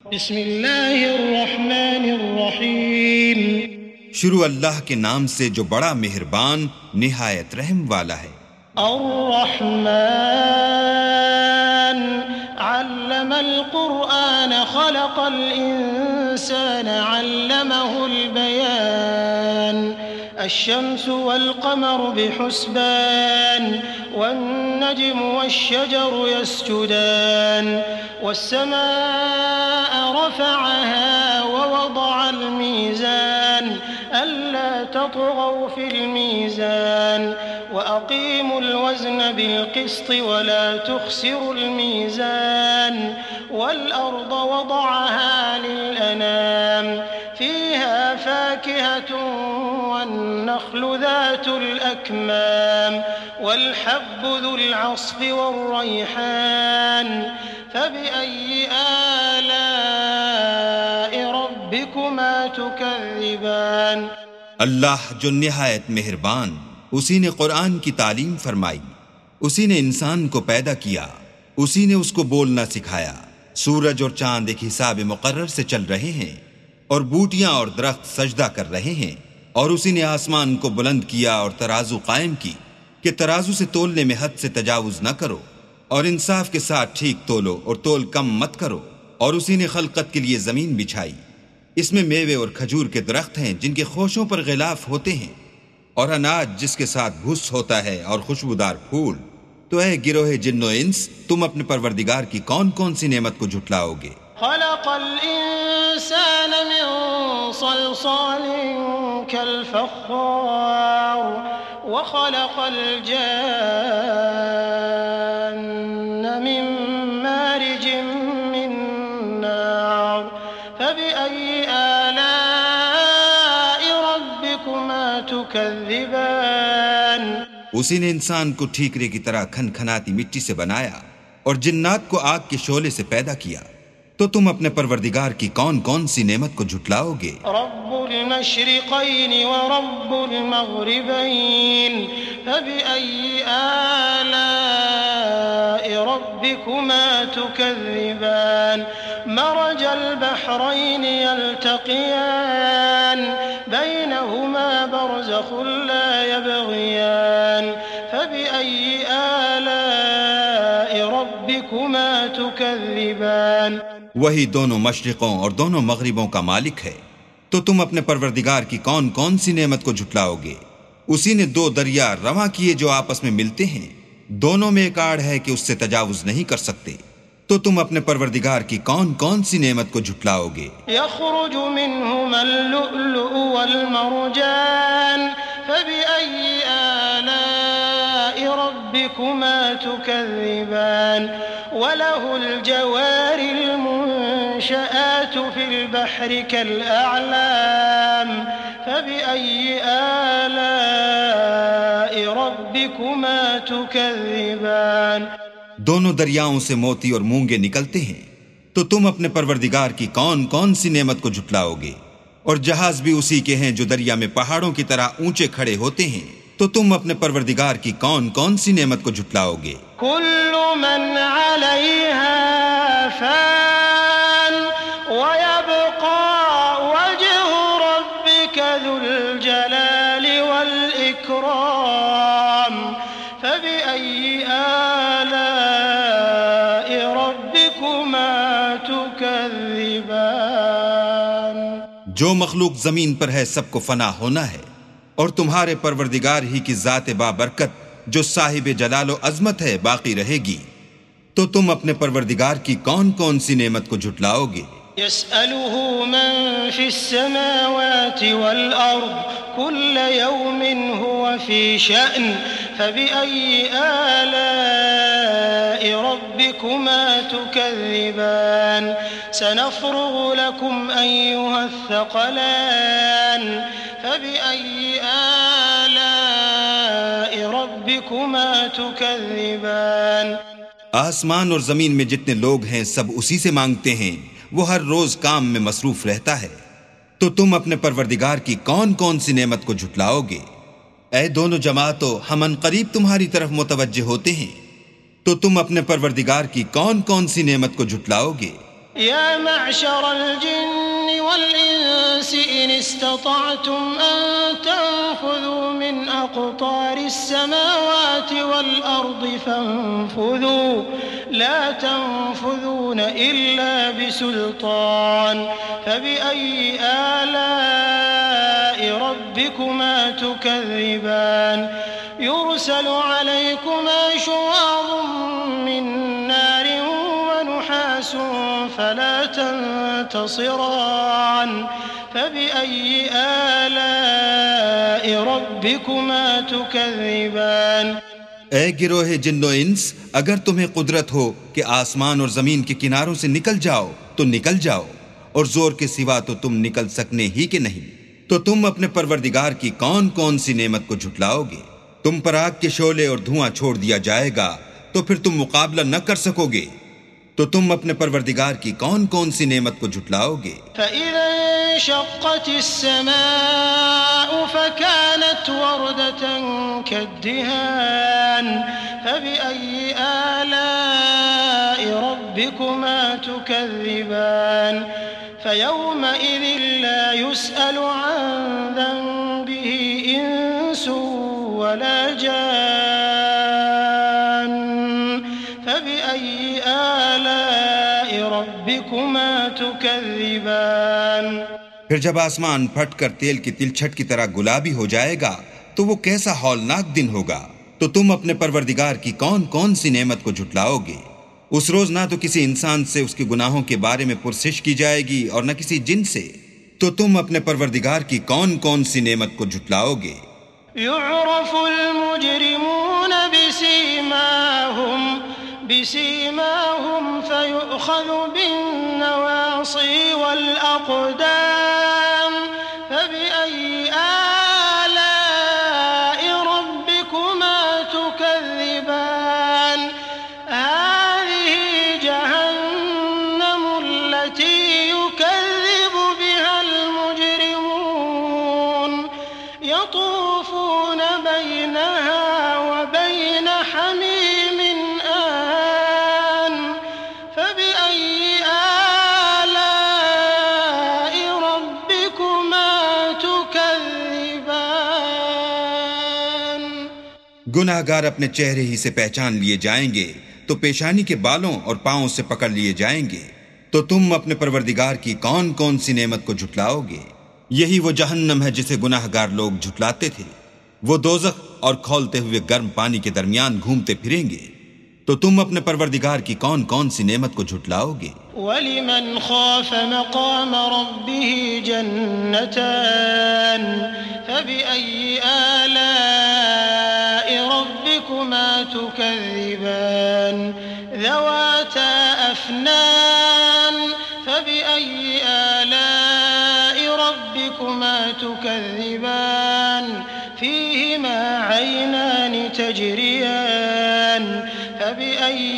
بسم اللہ الرحمن الرحیم. شروع اللہ کے نام سے جو بڑا مہربان نہایت رحم والا ہے. الرحمن علم القرآن خلق الإنسان علمه البيان الشمس والقمر بحسبان والنجم والشجر يسجدان والسماء رفعها ووضع الميزان ألا تطغوا في الميزان وأقيموا الوزن بالقسط ولا تخسروا الميزان والأرض وضعها للأنام فيها فاكهة والنخل ذات الأكمام والحب ذو العصف والريحان فبأي آلاء ربكما تكذبان. اللہ جو نہایت مہربان، اسی نے قرآن کی تعلیم فرمائی، اسی نے انسان کو پیدا کیا، اسی نے اس کو بولنا سکھایا. سورج اور چاند ایک حساب مقرر سے چل رہے ہیں اور بوٹیاں اور درخت سجدہ کر رہے ہیں، اور اسی نے آسمان کو بلند کیا اور ترازو قائم کی کہ ترازو سے تولنے میں حد سے تجاوز نہ کرو، اور انصاف کے ساتھ ٹھیک تولو اور تول کم مت کرو. اور اسی نے خلقت کے لیے زمین بچھائی، اس میں میوے اور کھجور کے درخت ہیں جن کے خوشوں پر غلاف ہوتے ہیں، اور اناج جس کے ساتھ بھس ہوتا ہے، اور خوشبودار پھول. تو اے گروہ جن و انس، تم اپنے پروردگار کی کون کون سی نعمت کو جھٹلاؤ گے؟ خلق الإنسان من صلصال كالفخار وخلق الجان من مارج من نار فبأي آلاء ربكما تكذبان. اسی نے انسان کو ٹھیکرے کی طرح کھن کھناتی مٹی سے بنایا اور جنات کو آگ کے شعلے سے پیدا کیا. تو تم اپنے پروردگار کی کون کون سی نعمت کو جھٹلاؤ گے؟ رب المشرقین ورب المغربین فبأي آلاء ربكما تكذبان. مرج البحرين يلتقيان بينهما برزخ لا يبغيان فبأي آلاء ربكما تكذبان. وہی دونوں مشرقوں اور دونوں مغربوں کا مالک ہے. تو تم اپنے پروردگار کی کون کون سی نعمت کو جھٹلاؤ گے؟ اسی نے دو دریا رواں کیے جو آپس میں ملتے ہیں، دونوں میں ایک آڑ ہے کہ اس سے تجاوز نہیں کر سکتے. تو تم اپنے پروردگار کی کون کون سی نعمت کو جھٹلاؤ گے؟ يخرج منهما اللؤلؤ والمرجان فبأي آلاء ربكما تكذبان. وله الجوار المنشآت في البحر كالأعلام فبأي آلاء ربكما تكذبان. دونوں دریاؤں سے موتی اور مونگے نکلتے ہیں. تو تم اپنے پروردگار کی کون کون سی نعمت کو جھٹلاؤ گے؟ اور جہاز بھی اسی کے ہیں جو دریا میں پہاڑوں کی طرح اونچے کھڑے ہوتے ہیں. تو تم اپنے پروردگار کی کون کون سی نعمت کو جھٹلاؤ گے؟ كل من عليها فان ويبقى وجه ربك ذو الجلال والإكرام فبأي آلاء ربكما تكذبان. جو مخلوق زمین پر ہے سب کو فنا ہونا ہے، اور تمہارے پروردگار ہی کی ذات بابرکت جو صاحب جلال و عظمت ہے باقی رہے گی. تو تم اپنے پروردگار کی کون کون سی نعمت کو جھٹلاؤ گے؟ يسأله من في السماوات والأرض كل يوم هو في شأن فبأي آلاء ربكما تكذبان. سنفرغ لكم أيها الثقلان فبأي آلاء ربكما تكذبان. آسمان اور زمین میں جتنے لوگ ہیں سب اسی سے مانگتے ہیں، وہ ہر روز کام میں مصروف رہتا ہے. تو تم اپنے پروردگار کی کون کون سی نعمت کو جھٹلاؤ گے؟ اے دونوں جماعتوں، ہم ان قریب تمہاری طرف متوجہ ہوتے ہیں. تو تم اپنے پروردگار کی کون کون سی نعمت کو جھٹلاؤ گے؟ يا معشر الجن والإنس إن استطعتم أن تنفذوا من أقطار السماوات والأرض فانفذوا لا تنفذون إلا بسلطان فبأي آلاء ربكما تكذبان يرسل عليكما شواظ من نار ونحاس فلا تنتصران فبأي آلاء ربكما تكذبان اے گروہ جن و انس، اگر تمہیں قدرت ہو کہ آسمان اور زمین کے کناروں سے نکل جاؤ تو نکل جاؤ، اور زور کے سوا تو تم نکل سکنے ہی کہ نہیں، تو تم اپنے پروردگار کی کون کون سی نعمت کو جھٹلاؤ گے؟ تم پر آگ کے شعلے اور دھواں چھوڑ دیا جائے گا تو پھر تم مقابلہ نہ کر سکو گے، تو تم اپنے پروردگار کی کون کون سی نعمت کو جھٹلاؤ گے؟ فَإِذَا انشَقَّتِ السَّمَاءُ فَكَانَتْ وَرْدَةً كَالدِّهَانِ فَبِأَيِّ آلَاءِ رَبِّكُمَا تُكَذِّبَانِ فَيَوْمَئِذٍ لَا يُسْأَلُ عَنْ ذَنبِهِ إِنسٌ وَلَا جَانٌّ فَبِأَيِّ آلَاءِ رَبِّكُمَا تُكَذِّبَانِ پھر جب آسمان پھٹ کر تیل کی تلچھٹ کی طرح گلابی ہو جائے گا تو وہ کیسا ہولناک دن ہوگا، تو تم اپنے پروردگار کی کون کون سی نعمت کو جھٹلاؤ گے؟ اس روز نہ تو کسی انسان سے اس کے گناہوں کے بارے میں پرسش کی جائے گی اور نہ کسی جن سے، تو تم اپنے پروردگار کی کون کون سی نعمت کو جھٹلاؤ گے؟ يعرف المجرمون بسيماهم فيؤخذ بالنواصي والأقدام فبأي آلاء ربكما تكذبان هذه جهنم التي يكذب بها المجرمون يطوفون بينها وبين حميم آن فبأي آلاء ربكما تكذبان گناہ گار اپنے چہرے ہی سے پہچان لیے جائیں گے تو پیشانی کے بالوں اور پاؤں سے پکڑ لیے جائیں گے، تو تم اپنے پروردگار کی کون کون سی نعمت کو جھٹلاؤ گے؟ یہی وہ جہنم ہے جسے گناہ گار لوگ جھٹلاتے تھے، وہ دوزخ اور کھولتے ہوئے گرم پانی کے درمیان گھومتے پھریں گے، تو تم اپنے پروردگار کی کون کون سی نعمت کو جھٹلاؤ گے؟ وَلِمَنْ خَافَ مَقَامَ رَبِّهِ جَنَّتَانِ فَبِأَيِّ آلَاءِ رَبِّكُمَا تُكَذِّبَانِ ذَوَاتَا أَفْنَانٍ فَبِأَيِّ آلَاءِ رَبِّكُمَا تُكَذِّبَانِ فِيهِمَا عَيْنَانِ تَجْرِيَانِ فَبِأَيِّ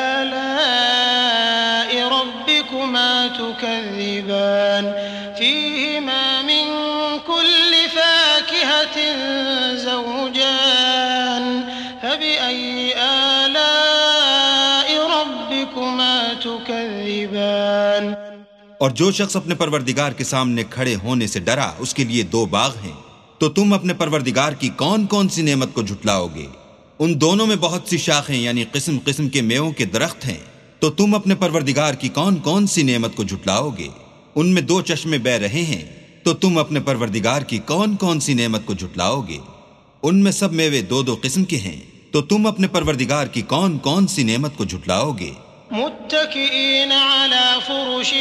آلَاءِ رَبِّكُمَا تُكَذِّبَانِ فِيهِمَا مِن كُلِّ فَاكِهَةٍ زَوْجَانِ فَبِأَيِّ آلَاءِ رَبِّكُمَا تُكَذِّبَانِ اور جو شخص اپنے پروردگار کے سامنے کھڑے ہونے سے ڈرا اس کے لیے دو باغ ہیں، تو تم اپنے پروردگار کی کون کون سی نعمت کو جھٹلاؤ گے؟ ان دونوں میں بہت سی شاخیں یعنی قسم قسم کے میووں کے درخت ہیں، تو تم اپنے پروردگار کی کون کون سی نعمت کو جھٹلاؤ گے؟ ان میں دو چشمے بہ رہے ہیں، تو تم اپنے پروردگار کی کون کون سی نعمت کو جھٹلاؤ گے؟ ان میں سب میوے دو دو قسم کے ہیں، تو تم اپنے پروردگار کی کون کون سی نعمت کو جھٹلاؤ گے؟ متكئين على فرش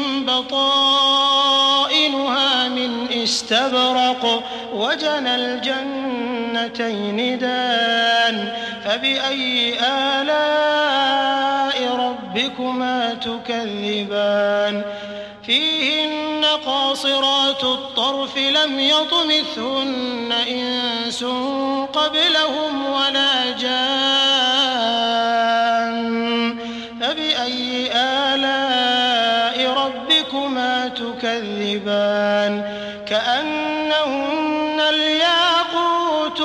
بطائنها من استبرق وجنى الجنتين دان فبأي آلاء ربكما تكذبان فيهن قاصرات الطرف لم يطمثهن إنس قبلهم ولا جان فبأي آلاء ربكما تكذبان كأنهن الياقوت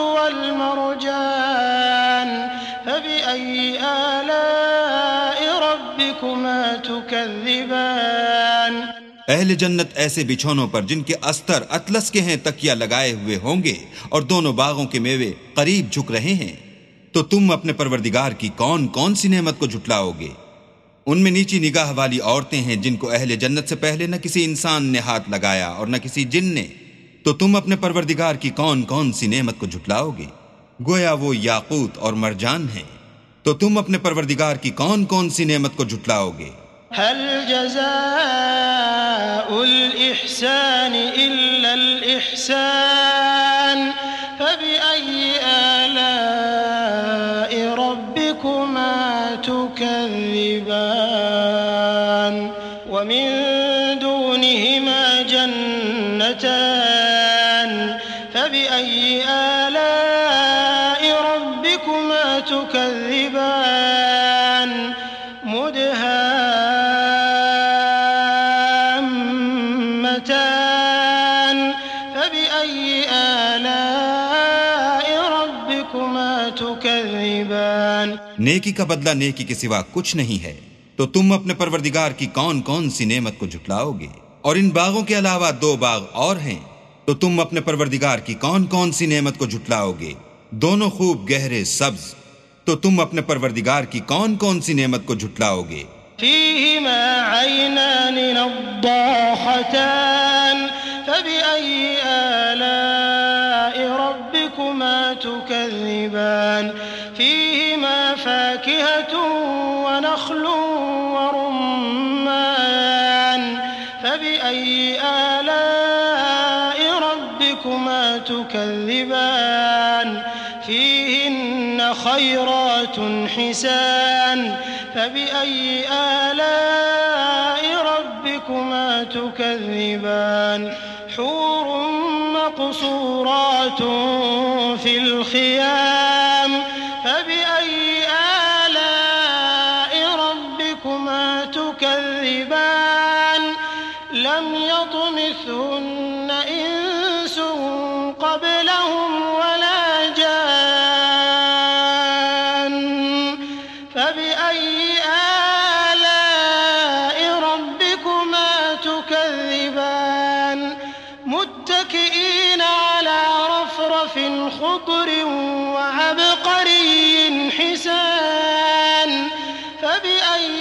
والمرجان فبأي آلاء ربكما تكذبان اہل جنت ایسے بچھونوں پر جن کے استر اطلس کے ہیں تکیہ لگائے ہوئے ہوں گے، اور دونوں باغوں کے میوے قریب جھک رہے ہیں۔ تو تم اپنے پروردگار کی کون کون سی نعمت کو جھٹلاؤ گے؟ ان میں نیچی نگاہ والی عورتیں ہیں جن کو اہل جنت سے پہلے نہ کسی انسان نے ہاتھ لگایا اور نہ کسی جن نے۔ تو تم اپنے پروردگار کی کون کون سی نعمت کو جھٹلاؤ گے؟ گویا وہ یاقوت اور مرجان ہیں۔ تو تم اپنے پروردگار کی کون کون سی نعمت کو جھٹلاؤ گے؟ هل جزاء الإحسان إلا الإحسان فبأي آلاء ربكما تكذبان ومن دونهما جنتان فبأي آلاء ربكما تكذبان مدهامتان فبأي آلاء ربكما تكذبان نیکی کا بدلہ نیکی کے سوا کچھ نہیں ہے۔ تو تم اپنے پروردگار کی کون کون سی نعمت کو جھٹلاؤ گے؟ اور ان باغوں کے علاوہ 2 باغ اور ہیں، تو تم اپنے پروردگار کی کون کون سی نعمت کو جھٹلاؤ گے؟ دونوں خوب گہرے سبز۔ تو تم اپنے پروردگار کی کون کون سی نعمت کو جھٹلاؤ گے؟ فيهما عينان نضاختان فبأي آلاء ربكما تكذبان فيهما فاكهة ونخل ورمان فبأي آلاء ربكما تكذبان فيهن خيرات حسان فبأي آلاء ربكما تكذبان حور مقصورات في الخيام فبأي آلاء ربكما تكذبان لم يطمثهن إنس قبلهم ولا جان فبأي آلاء ربكما تكذبان متكئين على رفرف خضر وعبقري حسان فبأي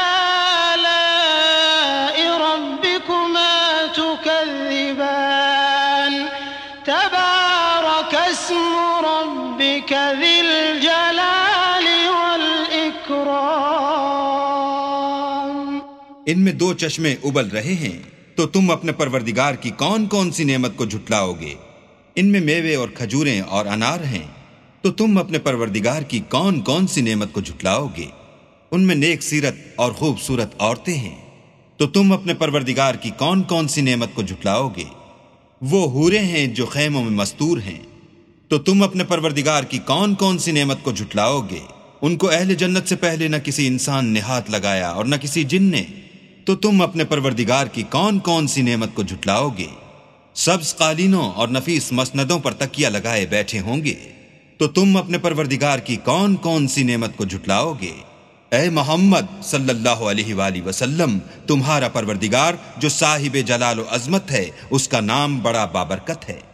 آلاء ربكما تكذبان تبارك اسم ربك ذي الجلال والإكرام ان میں 2 چشمے ابل رہے ہیں، تو تم اپنے پروردگار کی کون کون سی نعمت کو جھٹلاؤ گے؟ ان میں میوے اور کھجوریں اور انار ہیں، تو تم اپنے پروردگار کی کون کون سی نعمت کو جھٹلاؤ گے؟ ان میں نیک سیرت اور خوبصورت عورتیں ہیں، تو تم اپنے پروردگار کی کون کون سی نعمت کو جھٹلاؤ گے؟ وہ حوریں ہیں جو خیموں میں مستور ہیں، تو تم اپنے پروردگار کی کون کون سی نعمت کو جھٹلاؤ گے؟ ان کو اہل جنت سے پہلے نہ کسی انسان نے ہاتھ لگایا اور نہ کسی جن نے۔ تو تم اپنے پروردگار کی کون کون سی نعمت کو جھٹلاؤ گے؟ سبز قالینوں اور نفیس مسندوں پر تکیہ لگائے بیٹھے ہوں گے، تو تم اپنے پروردگار کی کون کون سی نعمت کو جھٹلاؤ گے؟ اے محمد صلی اللہ علیہ وآلہ وسلم، تمہارا پروردگار جو صاحب جلال و عظمت ہے، اس کا نام بڑا بابرکت ہے۔